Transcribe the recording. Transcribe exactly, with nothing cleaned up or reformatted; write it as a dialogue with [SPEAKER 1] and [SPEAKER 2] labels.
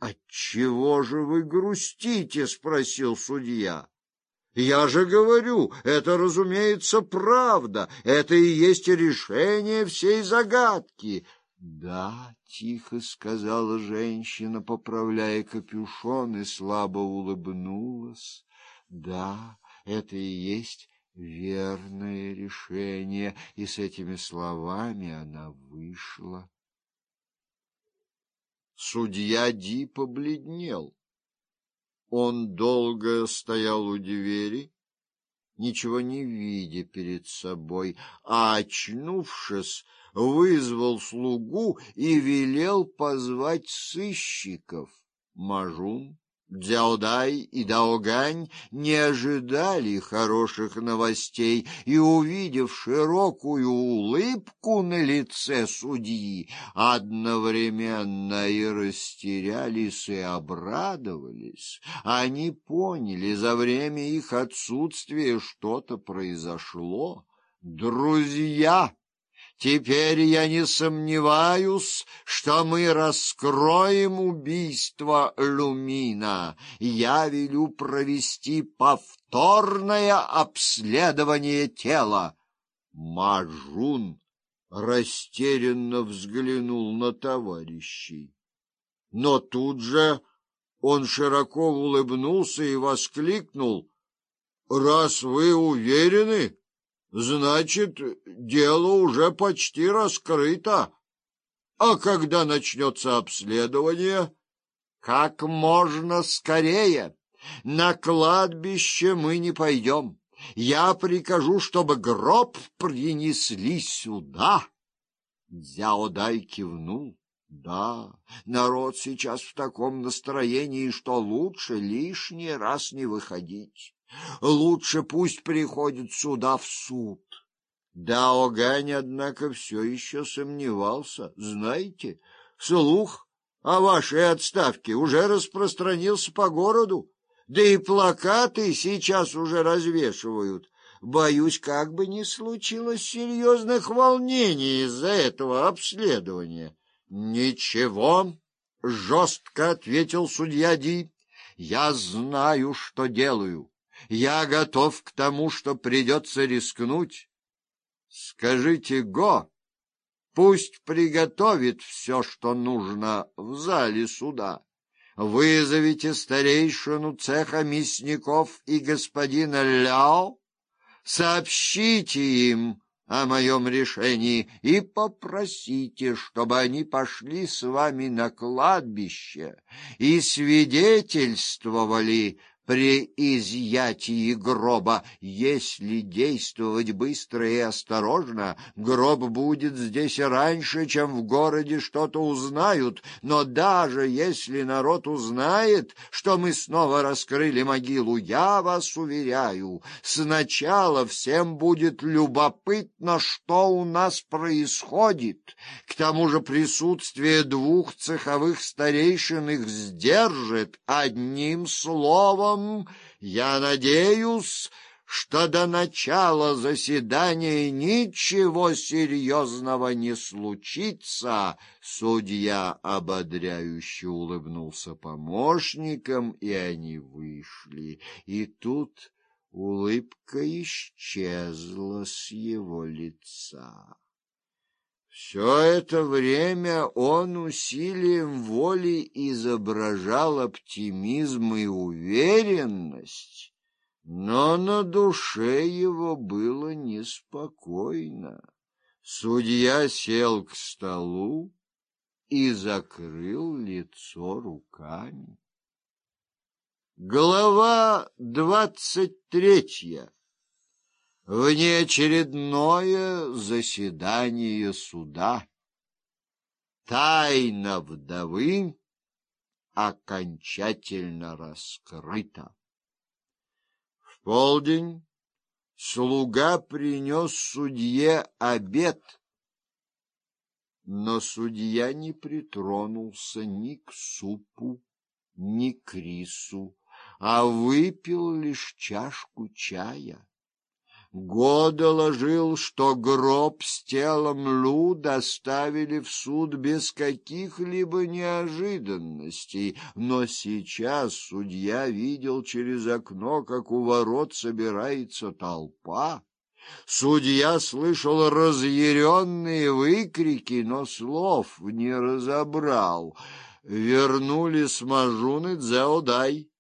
[SPEAKER 1] Отчего же вы грустите? — спросил судья. — Я же говорю, это, разумеется, правда. Это и есть решение всей загадки. — Да, — тихо сказала женщина, поправляя капюшон, и слабо улыбнулась. — Да, это и есть верное решение. И с этими словами она вышла. Судья Ди побледнел. Он долго стоял у двери, ничего не видя перед собой, а, очнувшись, вызвал слугу и велел позвать сыщиков. Мажун, Дзяодай и Даогань не ожидали хороших новостей и, увидев широкую улыбку на лице судьи, одновременно и растерялись, и обрадовались. Они поняли, за время их отсутствия что-то произошло. «Друзья! Теперь я не сомневаюсь, что мы раскроем убийство Люмина. Я велю провести повторное обследование тела». Мажун растерянно взглянул на товарищей. Но тут же он широко улыбнулся и воскликнул: «Раз вы уверены, значит, дело уже почти раскрыто. А когда начнется обследование? Как можно скорее. На кладбище мы не пойдем. Я прикажу, чтобы гроб принесли сюда». Дзяодай кивнул. Да, народ сейчас в таком настроении, что лучше лишний раз не выходить. Лучше пусть приходит сюда в суд. Даогань, однако, все еще сомневался. Знаете, слух о вашей отставке уже распространился по городу, да и плакаты сейчас уже развешивают. Боюсь, как бы ни случилось серьезных волнений из-за этого обследования. — Ничего, — жестко ответил судья Ди, — я знаю, что делаю. Я готов к тому, что придется рискнуть. Скажите Го, пусть приготовит все, что нужно в зале суда. Вызовите старейшину цеха мясников и господина Ляо, сообщите им о моем решении и попросите, чтобы они пошли с вами на кладбище и свидетельствовали при изъятии гроба. Если действовать быстро и осторожно, гроб будет здесь раньше, чем в городе что-то узнают. Но даже если народ узнает, что мы снова раскрыли могилу, я вас уверяю, сначала всем будет любопытно, что у нас происходит. К тому же присутствие двух цеховых старейшин их сдержит. Одним словом, я надеюсь, что до начала заседания ничего серьезного не случится. Судья ободряюще улыбнулся помощникам, и они вышли. И тут улыбка исчезла с его лица. Все это время он усилием воли изображал оптимизм и уверенность, но на душе его было неспокойно. Судья сел к столу и закрыл лицо руками. Глава двадцать третья. Внеочередное заседание суда. Тайна вдовы окончательно раскрыта. В полдень слуга принес судье обед, но судья не притронулся ни к супу, ни к рису, а выпил лишь чашку чая. Го доложил, что гроб с телом Лу доставили в суд без каких-либо неожиданностей, но сейчас судья видел через окно, как у ворот собирается толпа. Судья слышал разъяренные выкрики, но слов не разобрал. Вернули с Мажуны Цзяодай.